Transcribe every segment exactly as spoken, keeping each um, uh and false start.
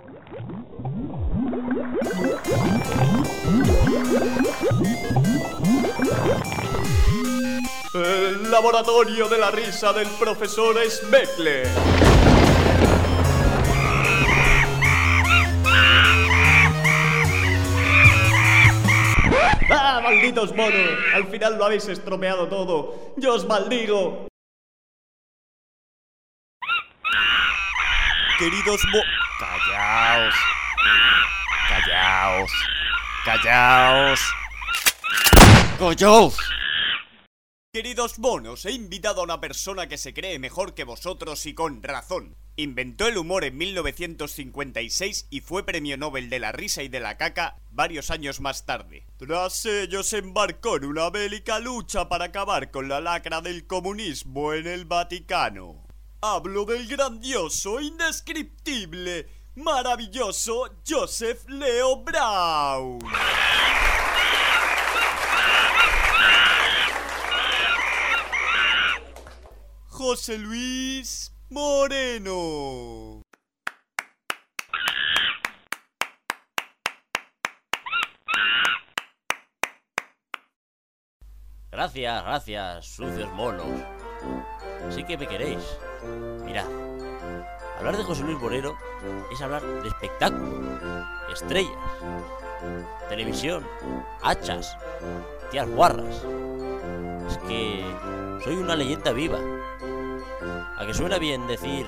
El laboratorio de la risa del profesor Smekler. ¡Ah, malditos monos! Al final lo habéis estropeado todo. ¡Yo os maldigo! Queridos mo... Callaos. Callaos. Callaos. Callaos. Queridos monos, he invitado a una persona que se cree mejor que vosotros y con razón. Inventó el humor en mil novecientos cincuenta y seis y fue premio Nobel de la risa y de la caca varios años más tarde. Tras ello se embarcó en una bélica lucha para acabar con la lacra del comunismo en el Vaticano. Hablo del grandioso, indescriptible, maravilloso Joseph Leo Brown. José Luis Moreno. Gracias, gracias, sucios monos. Sí que me queréis. Mirad, hablar de José Luis Moreno es hablar de espectáculo, estrellas, televisión, hachas, tías guarras. Es que soy una leyenda viva. ¿A que suena bien decir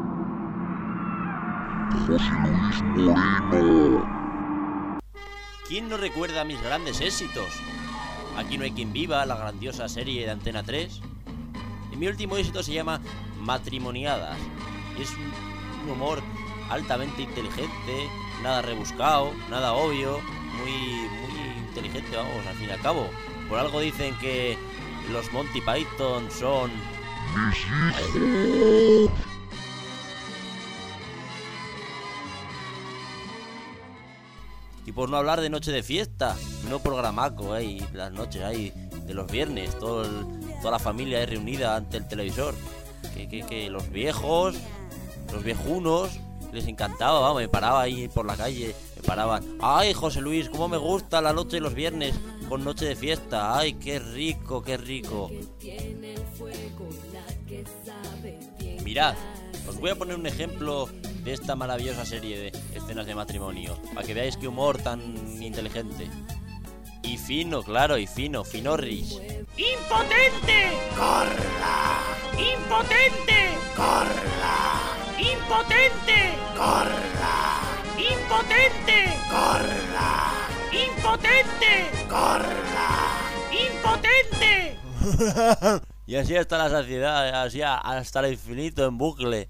José Luis Moreno? ¿Quién no recuerda mis grandes éxitos? Aquí no hay quien viva, la grandiosa serie de Antena tres. Y mi último éxito se llama Matrimoniadas. Y es un, un humor altamente inteligente, nada rebuscado, nada obvio, muy, muy inteligente, vamos, al fin y al cabo. Por algo dicen que los Monty Python son... ¡Mis hijos! Y por no hablar de noche de fiesta, no programaco ahí, las noches ahí de los viernes, todo el, toda la familia ahí reunida ante el televisor. Que, que, que los viejos, los viejunos, les encantaba, vamos, me paraba ahí por la calle, me paraban. ¡Ay, José Luis, cómo me gusta la noche de los viernes con noche de fiesta! ¡Ay, qué rico, qué rico! Mirad, os voy a poner un ejemplo de esta maravillosa serie de escenas de matrimonio, para que veáis qué humor tan inteligente. Y fino, claro, y fino, finorris. ¡Impotente! ¡Corra! ¡Impotente! ¡Corra! ¡Impotente! ¡Corra! ¡Impotente! ¡Corra! ¡Impotente! ¡Corra! ¡Impotente! Y así hasta la saciedad, así hasta el infinito en bucle.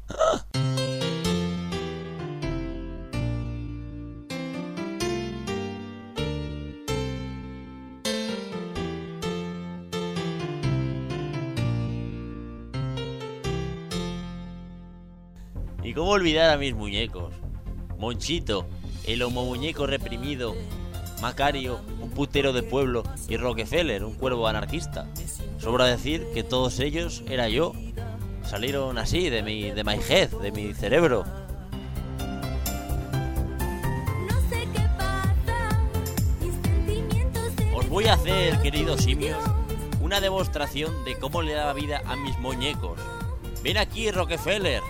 ¿Y cómo olvidar a mis muñecos? Monchito, el homo muñeco reprimido, Macario, un putero de pueblo, y Rockefeller, un cuervo anarquista. Sobra decir que todos ellos era yo. Salieron así, de mi, de my head, de mi cerebro. Os voy a hacer, queridos simios, una demostración de cómo le daba vida a mis muñecos. Ven aquí, Rockefeller.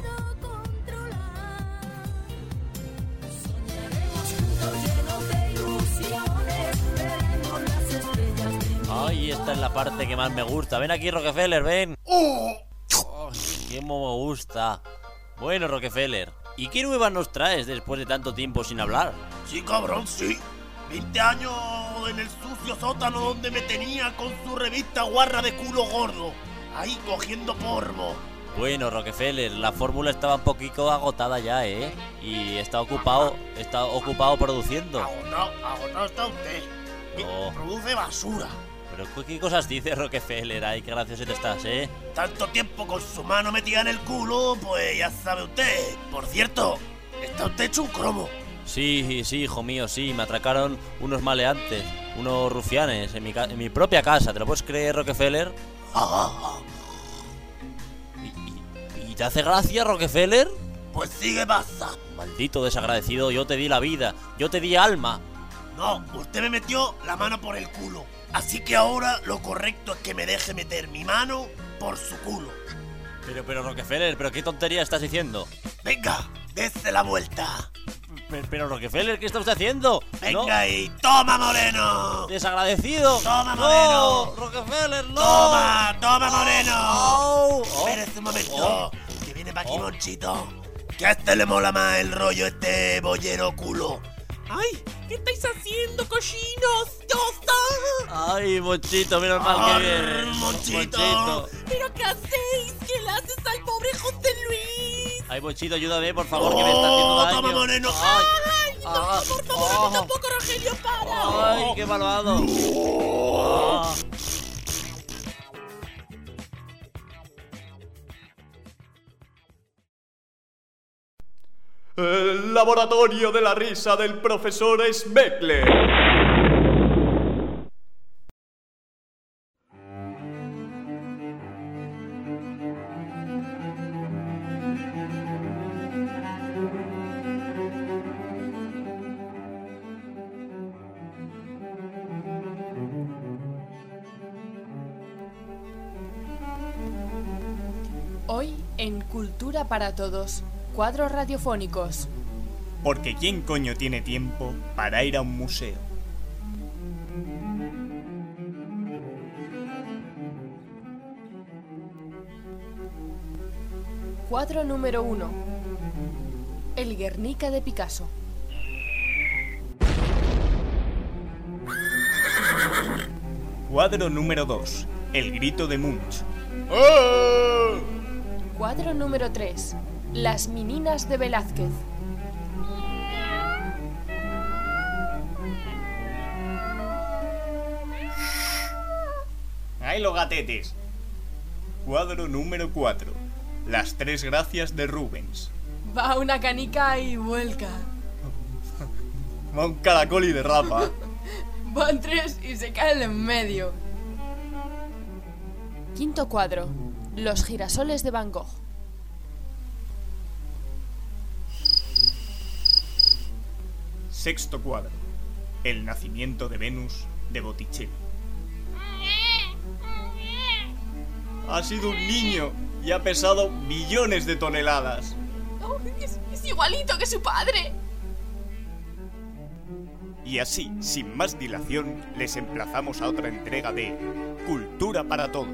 Ay, esta es la parte que más me gusta. Ven aquí, Rockefeller, ven. ¡Oh! Oh, ¡qué me gusta! Bueno, Rockefeller, ¿y qué nuevas nos traes después de tanto tiempo sin hablar? Sí, cabrón, sí. veinte años en el sucio sótano donde me tenía con su revista guarra de culo gordo. Ahí cogiendo polvo. Bueno, Rockefeller, la fórmula estaba un poquito agotada ya, ¿eh? Y está ocupado, está ocupado produciendo. Agotado, agotado está usted. Que Oh. produce basura. Pero ¿qué cosas dice Rockefeller? Ay, qué gracioso te estás, ¿eh? Tanto tiempo con su mano metida en el culo, pues ya sabe usted. Por cierto, está usted hecho un cromo. Sí, sí, hijo mío, sí, me atracaron unos maleantes, unos rufianes en mi, ca- en mi propia casa. ¿Te lo puedes creer, Rockefeller? Ah, ¿Y, y, y te hace gracia, Rockefeller? Pues sigue pasa. Maldito desagradecido, yo te di la vida, yo te di alma. No, usted me metió la mano por el culo. Así que ahora lo correcto es que me deje meter mi mano por su culo. Pero, pero Rockefeller, ¿pero qué tontería estás diciendo? Venga, dése la vuelta. Pero, pero Rockefeller, ¿qué está usted haciendo? Venga ¿No? ahí, toma, Moreno. ¡Desagradecido! Toma, ¡No! Moreno. ¡Rockefeller, no! Toma, toma, Moreno. Oh, oh, Espérese un momento, oh. que viene pa' aquí, Oh. Monchito. Que a este le mola más el rollo este bollero culo. ¡Ay! ¿Qué estáis haciendo, cochinos? ¡Yosa! Ay, Monchito, menos mal que Arr, vienes. Monchito. ¿Pero qué hacéis? ¿Qué le haces al pobre José Luis? Ay, Monchito, ayúdame, por favor, que me está haciendo Oh, daño. toma, Moreno. Ay, ¡Ay, no! ah, ¡Por favor, oh. a mí tampoco, Rogelio, para! Ay, qué malvado. Ah. El laboratorio de la risa del profesor Smeckler. Hoy en Cultura para Todos, cuadros radiofónicos. Porque ¿quién coño tiene tiempo para ir a un museo? Cuadro número uno. El Guernica de Picasso. Cuadro número dos. El grito de Munch. Cuadro número tres. Las Meninas de Velázquez. ¡Ay, los gatetes! Cuadro número cuatro. Las tres gracias de Rubens. Va una canica y vuelca. Va un caracol y derrapa. Van tres y se caen en medio. Quinto cuadro. Los girasoles de Van Gogh. Sexto cuadro. El nacimiento de Venus de Botticelli. Ha sido un niño y ha pesado billones de toneladas. Oh, es, es igualito que su padre. Y así, sin más dilación, les emplazamos a otra entrega de Cultura para Todos.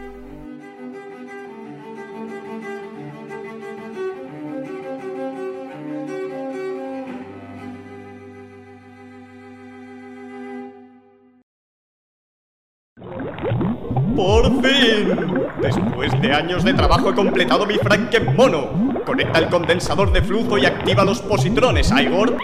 ¡Por fin! Después de años de trabajo he completado mi Frankenmono. Conecta el condensador de flujo y activa los positrones, Igor.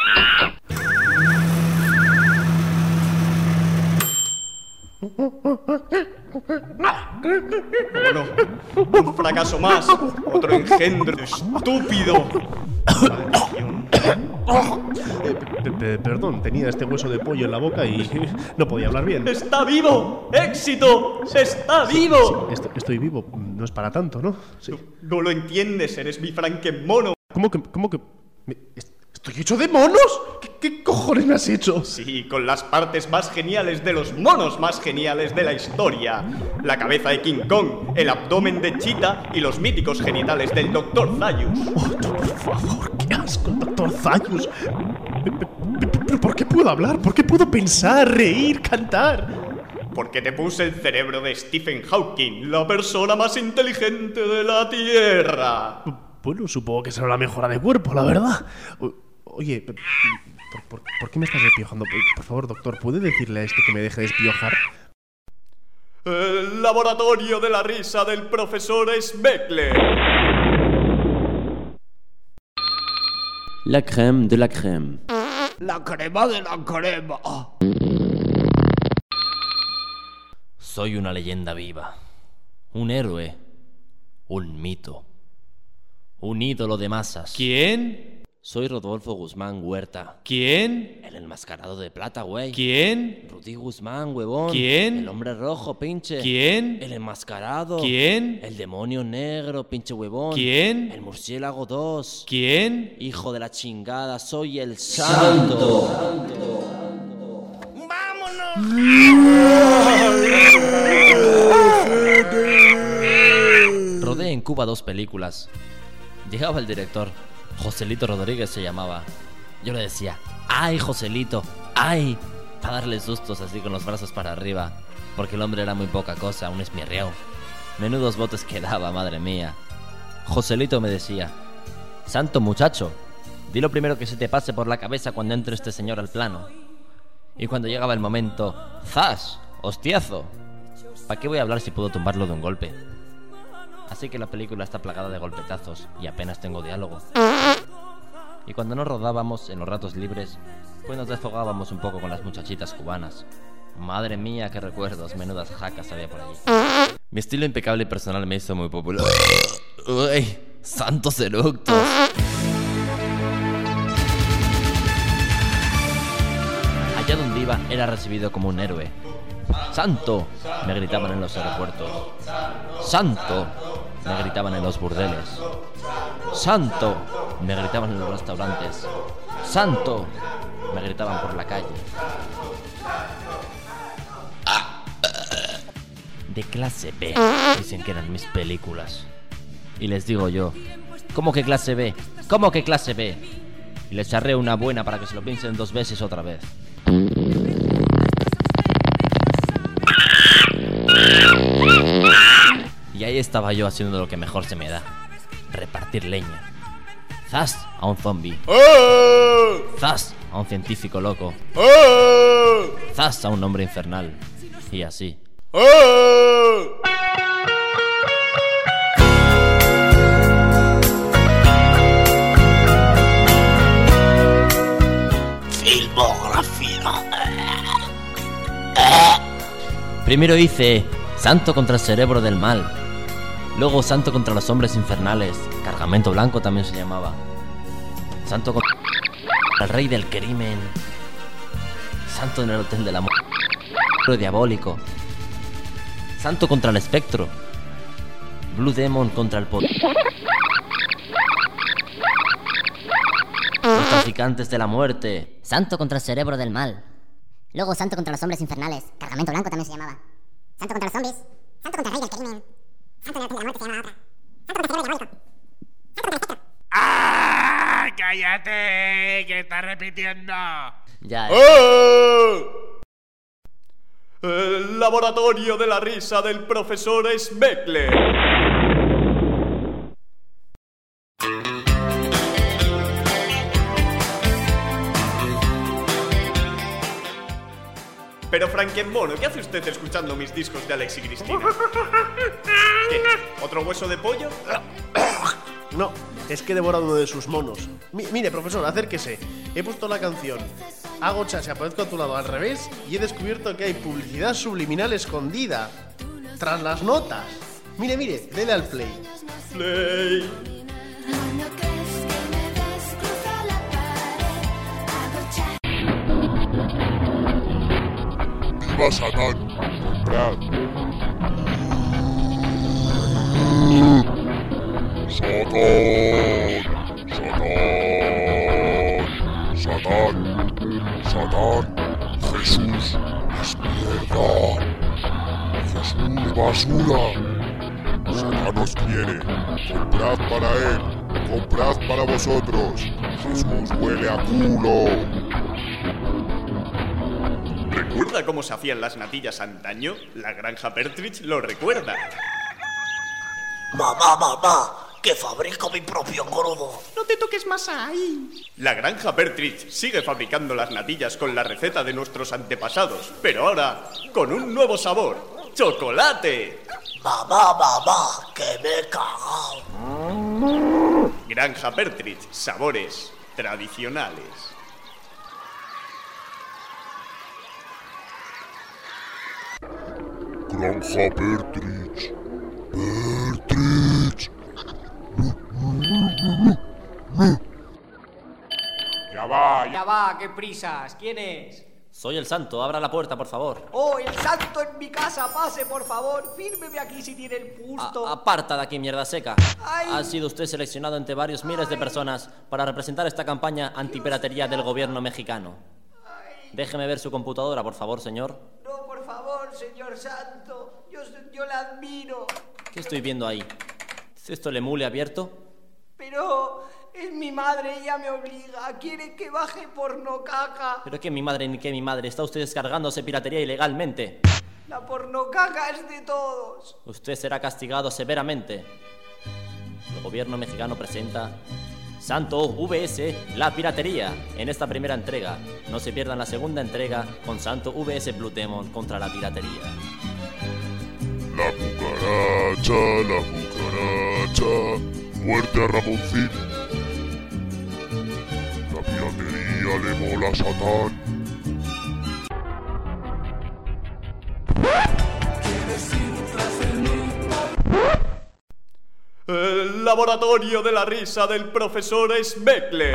Bueno, un fracaso más. Otro engendro estúpido. Maldición. Pe- pe- Perdón, tenía este hueso de pollo en la boca y no podía hablar bien. ¡Está vivo! ¡Éxito! ¡Está vivo! Sí, est- estoy vivo, no es para tanto, ¿no? Sí. No lo entiendes, eres mi Frankenmono. ¿Cómo que, cómo que? me- est- ¿Estoy hecho de monos? ¿Qué, qué cojones me has hecho? Sí, con las partes más geniales de los monos más geniales de la historia. La cabeza de King Kong, el abdomen de Cheetah y los míticos genitales del doctor Zayus. Oh, tú, por favor, qué asco, el doctor Zayus. Pe- pe- pe- ¿Pero por qué puedo hablar? ¿Por qué puedo pensar, reír, cantar? Porque te puse el cerebro de Stephen Hawking, la persona más inteligente de la Tierra. Bueno, supongo que será la mejora de cuerpo, la verdad. O- Oye, pe- ¿por, por, por qué me estás despiojando? Por, por favor, doctor, ¿puede decirle a este que me deje despiojar? El laboratorio de la risa del profesor Smeckler. La crème de la crème. La crema de la crema. Soy una leyenda viva. Un héroe. Un mito. Un ídolo de masas. ¿Quién? Soy Rodolfo Guzmán Huerta. ¿Quién? El enmascarado de plata, güey. ¿Quién? Rudy Guzmán, huevón. ¿Quién? El hombre rojo, pinche. ¿Quién? El enmascarado. ¿Quién? El demonio negro, pinche huevón. ¿Quién? El murciélago dos. ¿Quién? Hijo de la chingada, soy el santo. Rodé en Cuba dos películas. Llegaba el director, Joselito Rodríguez se llamaba. Yo le decía, ¡ay, Joselito! ¡Ay! Para darle sustos así con los brazos para arriba, porque el hombre era muy poca cosa, un esmirriao. Menudos botes que daba, madre mía. Joselito me decía, santo muchacho, di lo primero que se te pase por la cabeza cuando entre este señor al plano. Y cuando llegaba el momento, ¡zas! ¡Hostiazo! ¿Para qué voy a hablar si puedo tumbarlo de un golpe? Así que la película está plagada de golpetazos y apenas tengo diálogo. Y cuando nos rodábamos en los ratos libres, pues nos desfogábamos un poco con las muchachitas cubanas. Madre mía, qué recuerdos, menudas jacas había por allí. Mi estilo impecable y personal me hizo muy popular. ¡Uy! ¡Santos eructos! Allá donde iba era recibido como un héroe. ¡Santo!, me gritaban en los aeropuertos. ¡Santo!, me gritaban en los burdeles. ¡Santo!, me gritaban en los restaurantes. ¡Santo!, me gritaban por la calle. De clase B, dicen que eran mis películas. Y les digo yo, ¿cómo que clase B? ¿Cómo que clase B? Y les charré una buena para que se lo piensen dos veces otra vez. Y ahí estaba yo haciendo lo que mejor se me da: repartir leña. Zas a un zombie. Zas a un científico loco. Zas a un hombre infernal. Y así. Filmografía. Primero hice Santo contra el cerebro del mal. Luego Santo contra los hombres infernales. Cargamento blanco también se llamaba. Santo contra el rey del crimen. Santo en el hotel del amor. Diabólico. Santo contra el espectro. Blue Demon contra el poder. Los traficantes de la muerte. Santo contra el cerebro del mal. Luego Santo contra los hombres infernales. Cargamento blanco también se llamaba. Santo contra los zombies. Santo contra el rey del crimen. Santo en el hotel de la muerte se llamaba otra. Santo contra el cerebro diabólico. Santo contra el espectro. ¡Ah! ¡Cállate! ¡Que está repitiendo! Ya. El laboratorio de la risa del profesor Smeckler. Pero Frankenmono, ¿qué hace usted escuchando mis discos de Alex y Cristina? ¿Qué? ¿Otro hueso de pollo? No, es que he devorado uno de sus monos. Mi- mire, profesor, acérquese. He puesto la canción Hago chacha, aparezco a tu lado al revés y he descubierto que hay publicidad subliminal escondida tras las notas. Mire, mire, dele al play. Play. ¡Viva Satán! ¡Comprad! ¡Satán! ¡Satán! ¡Satán! ¡Satán! ¡Jesús es mierda! ¡Jesús basura! ¡Satán os quiere! ¡Comprad para él! ¡Comprad para vosotros! ¡Jesús huele a culo! ¿Recuerda cómo se hacían las natillas antaño? La granja Pertridge lo recuerda. Mamá, mamá, que fabrico mi propio crudo. No te toques más ahí. La granja Pertridge sigue fabricando las natillas con la receta de nuestros antepasados, pero ahora con un nuevo sabor: ¡chocolate! Mamá, mamá, que me he cagado. Granja Pertridge, sabores tradicionales. Granja Pertridge. Pertridge. allá va, qué prisas. ¿Quién es? Soy el santo, abra la puerta, por favor. ¡Oh, el santo en mi casa! Pase, por favor. Fírmeme aquí si tiene el gusto. A- aparta de aquí, mierda seca. Ay. Ha sido usted seleccionado entre varios miles de personas para representar esta campaña antipiratería del gobierno mexicano. Déjeme ver su computadora, por favor, señor. No, por favor, señor santo. Yo, yo la admiro. ¿Qué estoy viendo ahí? ¿Es esto el emule abierto? Pero es mi madre, ella me obliga. Quiere que baje pornocaca. Pero que mi madre ni que mi madre. Está usted descargándose piratería ilegalmente. La pornocaca es de todos. Usted será castigado severamente. El gobierno mexicano presenta Santo V S, la piratería, en esta primera entrega. No se pierdan la segunda entrega con Santo V S Blue Demon contra la piratería. La cucaracha, la cucaracha, muerte a Ramoncín. La piratería le mola a Satán. El laboratorio de la risa del profesor Smeckler.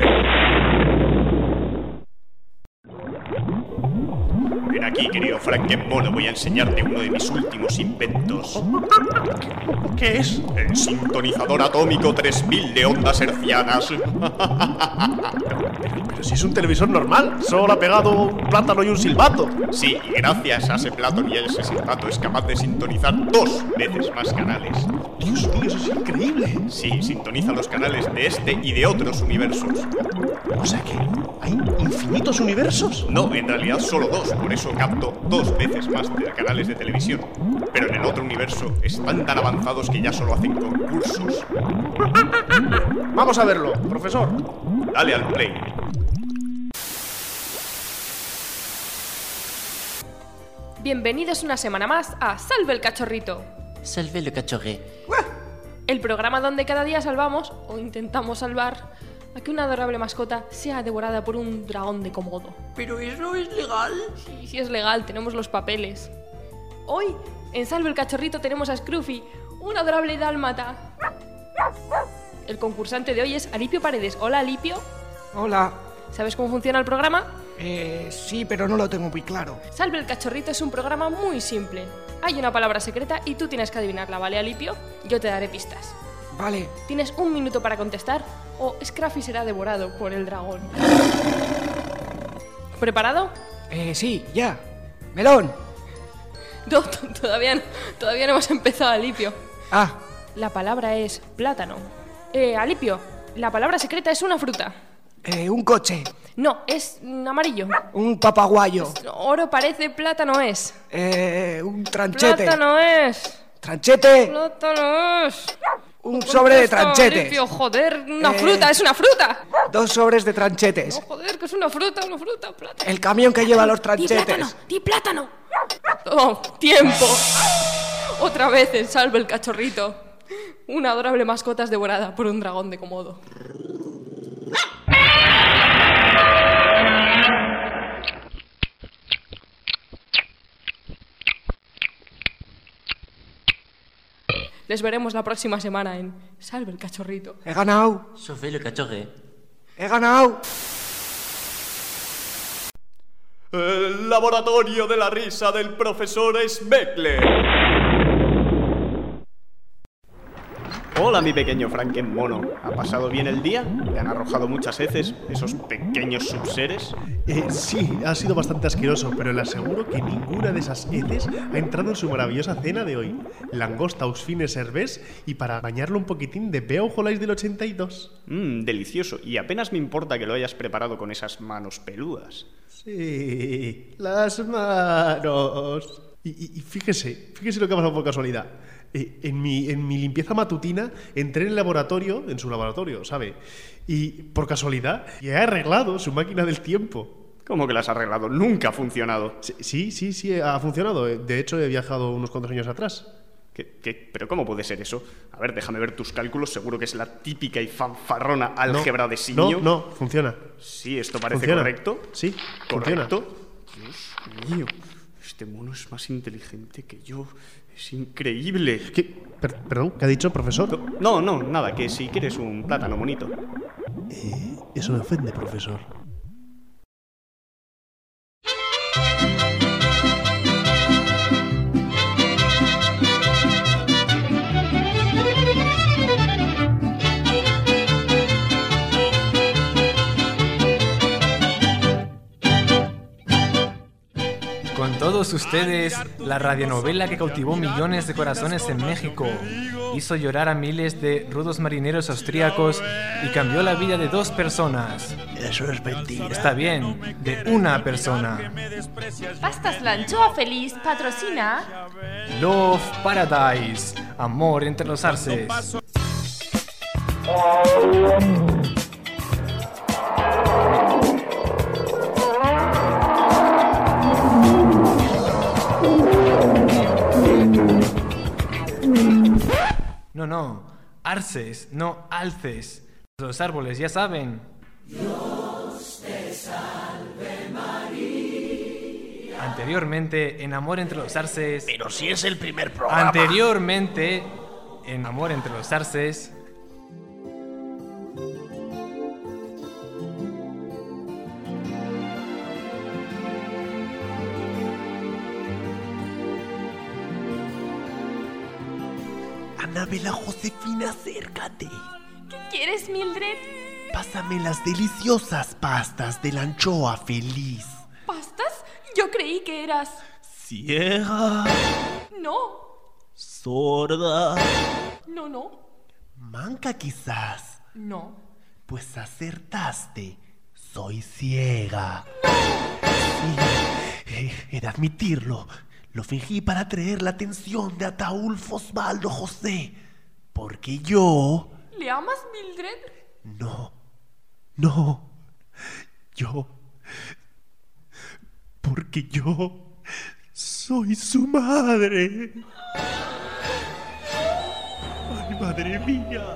Ven aquí, querido Frankenmono, voy a enseñarte uno de mis últimos inventos. ¿Qué es? El sintonizador atómico tres mil de ondas hercianas. Pero si es un televisor normal, solo ha pegado un plátano y un silbato. Sí, y gracias a ese plátano y a ese silbato es capaz de sintonizar dos veces más canales. Dios mío, eso es increíble. Sí, sintoniza los canales de este y de otros universos. O sea que hay infinitos universos. No, en realidad solo dos, por eso capto dos veces más de canales de televisión. Pero en el otro universo están tan avanzados que ya solo hacen concursos. Vamos a verlo, profesor. Dale al play. Bienvenidos una semana más a Salve el Cachorrito, Salve le cachorré. el programa donde cada día salvamos, o intentamos salvar, a que una adorable mascota sea devorada por un dragón de Komodo. ¿Pero eso es legal? Sí, sí es legal, tenemos los papeles. Hoy, en Salve el Cachorrito, tenemos a Scruffy, un adorable dálmata. El concursante de hoy es Alipio Paredes. Hola, Alipio. Hola. ¿Sabes cómo funciona el programa? Eh, sí, pero no lo tengo muy claro. Salve el Cachorrito es un programa muy simple. Hay una palabra secreta y tú tienes que adivinarla, ¿vale, Alipio? Yo te daré pistas. Vale. Tienes un minuto para contestar o Scruffy será devorado por el dragón. ¿Preparado? Eh, sí, ya. Melón. No, t- todavía no, todavía no hemos empezado, Alipio. Ah, La palabra es plátano. Eh, Alipio, la palabra secreta es una fruta. eh, un coche. No, es mm, amarillo. Un papaguayo. Oro parece, plátano es. Eh, un tranchete. Plátano es. Tranchete. Plátano es. Un sobre de Contesta, tranchetes. Alipio, joder, una Eh. fruta, es una fruta. Dos sobres de tranchetes. No, joder, que es una fruta, una fruta, plátano. El camión que lleva los ¡Di plátano! tranchetes. ¡Di plátano! Oh, tiempo. Otra vez en Salve el Cachorrito. Una adorable mascota es devorada por un dragón de Komodo. Les veremos la próxima semana en Salve el Cachorrito. He ganado. Salve le cachorré. He ganado. El laboratorio de la risa del profesor Smeckler. Hola, mi pequeño Frankenmono. ¿Ha pasado bien el día? ¿Te han arrojado muchas heces esos pequeños subseres? Eh, sí, ha sido bastante asqueroso, pero le aseguro que ninguna de esas heces ha entrado en su maravillosa cena de hoy. Langosta aux fines herbés y para bañarlo un poquitín de Beaujolais del ochenta y dos. Mmm, delicioso. Y apenas me importa que lo hayas preparado con esas manos peludas. Sí, las manos. Y, y- y fíjese, fíjese lo que ha pasado por casualidad. Eh, en, mi, en mi limpieza matutina entré en el laboratorio, en su laboratorio, ¿sabe? Y por casualidad he arreglado su máquina del tiempo. ¿Cómo que la has arreglado? Nunca ha funcionado. Sí, sí, sí, sí, ha funcionado. De hecho, he viajado unos cuantos años atrás. ¿Qué, qué? ¿Pero cómo puede ser eso? A ver, déjame ver tus cálculos. Seguro que es la típica y fanfarrona álgebra de simio. No, no, funciona. Sí, esto parece Funciona. correcto. Sí, funciona. ¿Correcto? Dios mío, este mono es más inteligente que yo. Es increíble. ¿Qué? Per- perdón, ¿qué ha dicho, profesor? No, no, nada, que si quieres un plátano bonito. Eh, eso me ofende, profesor. todos ustedes la radionovela que cautivó millones de corazones en México, hizo llorar a miles de rudos marineros austríacos y cambió la vida de dos personas. Eso es mentira. Está bien, de una persona. Pastas La Anchoa Feliz patrocina Love Paradise, amor entre los arces. No, no, arces, no alces. Los árboles, ya saben. Dios te salve María. Anteriormente, en Amor entre los arces. Pero si es el primer programa. Anteriormente, en Amor entre los arces. Anabela Josefina, acércate. ¿Qué quieres, Mildred? Pásame las deliciosas pastas de la anchoa feliz. ¿Pastas? Yo creí que eras... Ciega. No. Sorda. No, no. Manca quizás. No. Pues acertaste. Soy ciega. No. Sí, eh, he de admitirlo. Lo fingí para atraer la atención de Ataulfo Osvaldo José. Porque yo... ¿Le amas, Mildred? No. No. Yo... Porque yo... soy su madre. Ay, madre mía.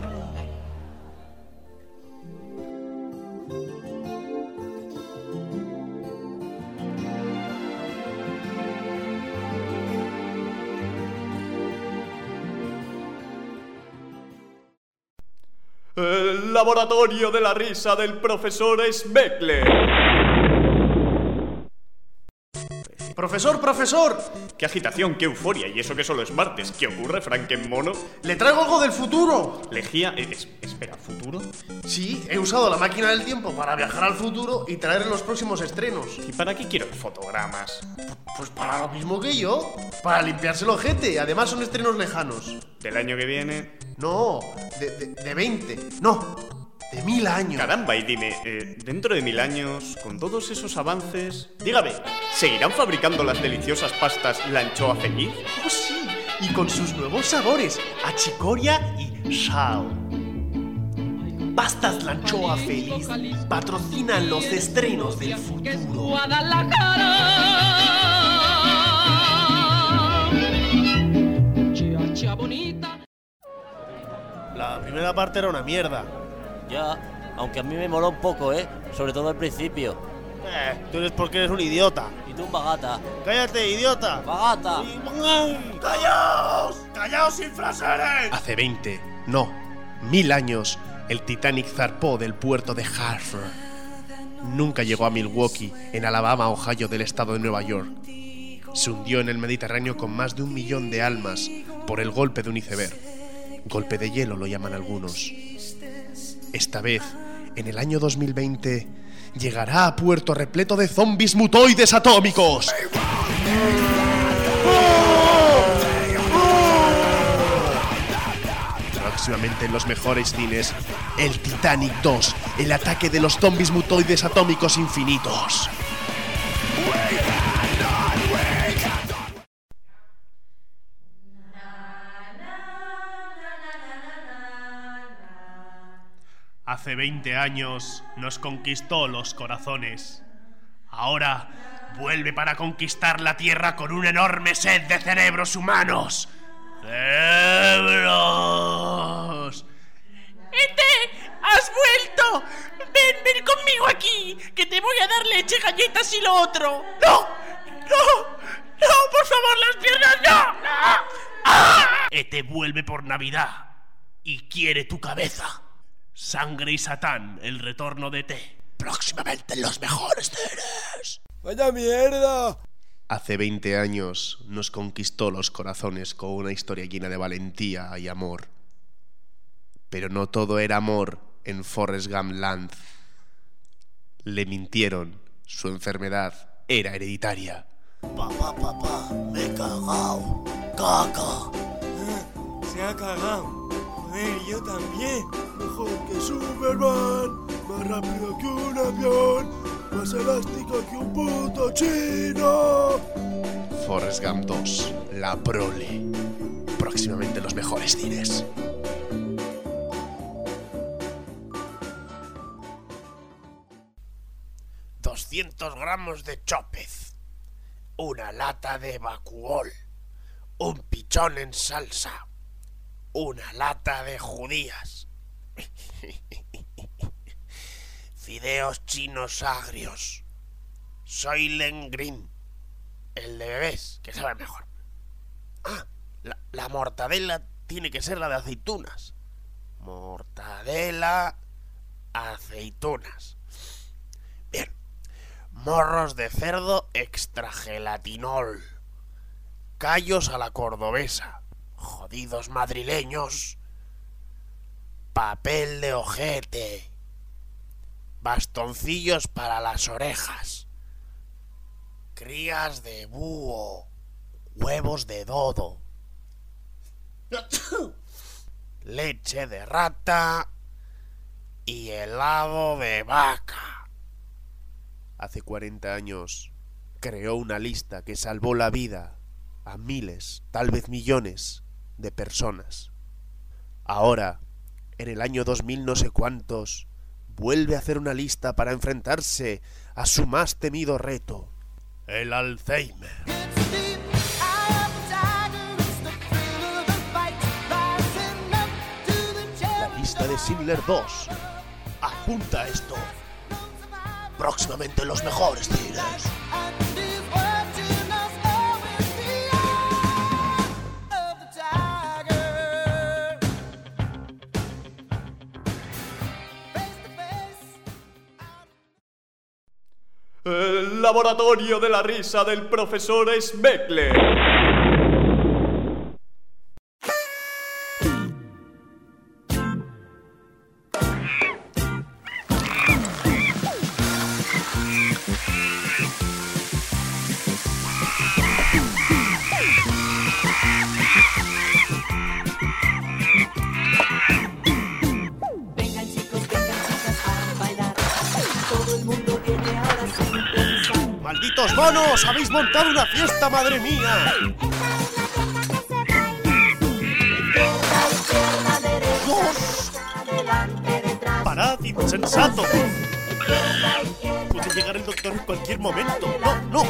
El laboratorio de la risa del profesor Smeckler. ¡Profesor, profesor! ¡Qué agitación, qué euforia! Y eso que solo es martes. ¿Qué ocurre, Frankenmono? ¡Le traigo algo del futuro! Legía... eh, es- espera, ¿futuro? Sí, he usado la máquina del tiempo para viajar al futuro y traer los próximos estrenos. ¿Y para qué quiero fotogramas? Pues para lo mismo que yo. Para limpiarse el ojete. Además son estrenos lejanos. ¿Del año que viene? No, de, de, de veinte. No, de mil años. Caramba, y dime, eh, dentro de mil años, con todos esos avances... Dígame. ¿Seguirán fabricando las deliciosas pastas La Anchoa Feliz? Oh, sí. Y con sus nuevos sabores, achicoria y sal. Pastas La Anchoa Feliz patrocinan los estrenos del futuro. La primera parte era una mierda. Ya, aunque a mí me moló un poco, ¿eh? Sobre todo al principio. Eh, tú eres porque eres un idiota. Y tú un bagata. ¡Cállate, idiota! ¡Bagata! ¡Callaos! ¡Callaos, infraseres! Hace veinte, no, mil años, el Titanic zarpó del puerto de Hartford. Nunca llegó a Milwaukee, en Alabama, Ohio, del estado de Nueva York. Se hundió en el Mediterráneo con más de un millón de almas por el golpe de un iceberg. Golpe de hielo lo llaman algunos. Esta vez, en el año dos mil veinte, llegará a puerto repleto de zombies mutoides atómicos. Próximamente en los mejores cines, el Titanic dos, el ataque de los zombies mutoides atómicos infinitos. Hace veinte años nos conquistó los corazones. Ahora vuelve para conquistar la Tierra con una enorme sed de cerebros humanos. ¡Cerebros! ¡Ete! ¡Has vuelto! ¡Ven, ven conmigo aquí! ¡Que te voy a dar leche, galletas y lo otro! ¡No! ¡No! ¡No! ¡Por favor, las piernas no! ¡No! ¡Ah! Ete vuelve por Navidad y quiere tu cabeza. Sangre y Satán, el retorno de T. Próximamente en los mejores cines. ¡Vaya mierda! Hace veinte años nos conquistó los corazones con una historia llena de valentía y amor. Pero no todo era amor en Forrest Gump Land. Le mintieron, su enfermedad era hereditaria. Papá, papá, me he cagao. Caca. Se ha cagado. Joder, yo también. Mejor que Superman, más rápido que un avión, más elástico que un puto chino. Forrest Gump dos, la prole. Próximamente en los mejores cines. doscientos gramos de chopez, una lata de vacuol, un pichón en salsa, una lata de judías, fideos chinos agrios, Soylent Green, el de bebés, que sabe mejor. Ah, la, la mortadela tiene que ser la de aceitunas. Mortadela, aceitunas. Bien. Morros de cerdo extra gelatinol. Callos a la cordobesa. Jodidos madrileños. Papel de ojete. Bastoncillos para las orejas. Crías de búho. Huevos de dodo. Leche de rata. Y helado de vaca. Hace cuarenta años creó una lista que salvó la vida a miles, tal vez millones, de personas. Ahora, en el año dos mil no sé cuántos, vuelve a hacer una lista para enfrentarse a su más temido reto, el Alzheimer. La lista de Schindler dos. Apunta esto. Próximamente en los mejores cines. El laboratorio de la risa del profesor Smeckler. ¡Malditos monos! ¡Habéis montado una fiesta, madre mía! ¡Dios! ¡Parad, insensato! Puede llegar el doctor en cualquier momento. ¡No, no!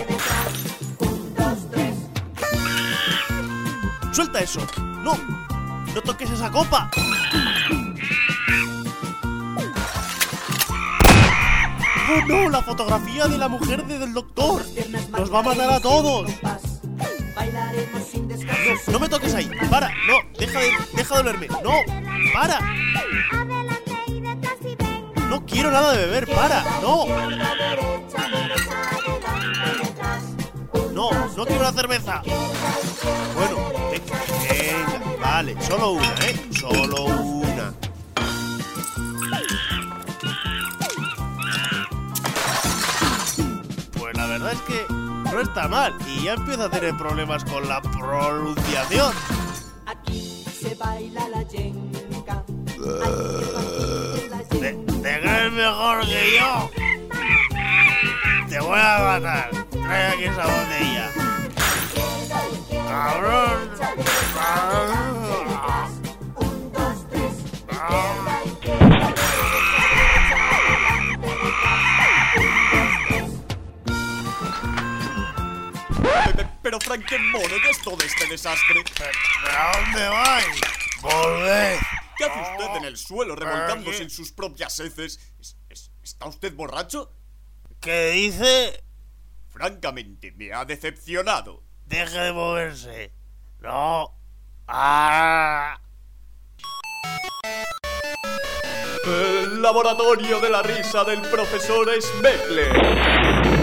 ¡Suelta eso! ¡No! ¡No toques esa copa! ¡Oh, no! ¡La fotografía de la mujer de, del doctor! ¡Nos va a matar a todos! No, no me toques ahí. ¡Para! ¡No! ¡Deja de, deja de olerme! ¡No! ¡Para! ¡No quiero nada de beber! ¡Para! ¡No! ¡No! ¡No quiero la cerveza! Bueno, venga, vale. Solo una, ¿eh? Solo una. La verdad es que no está mal y ya empiezo a tener problemas con la pronunciación. Aquí se baila la yenca. ¿Te, te crees mejor que yo? Te voy a matar. Trae aquí esa botella. Cabrón. Cabrón. Pero Frank, qué mono, ¿qué es todo este desastre? ¿A dónde vais? ¡Volved! ¿Qué hace usted en el suelo revolcándose en sus propias heces? ¿Es, es, ¿Está usted borracho? ¿Qué dice? Francamente, me ha decepcionado. Deje de moverse. No. ¡Ah! El laboratorio de la risa del profesor Smeckler.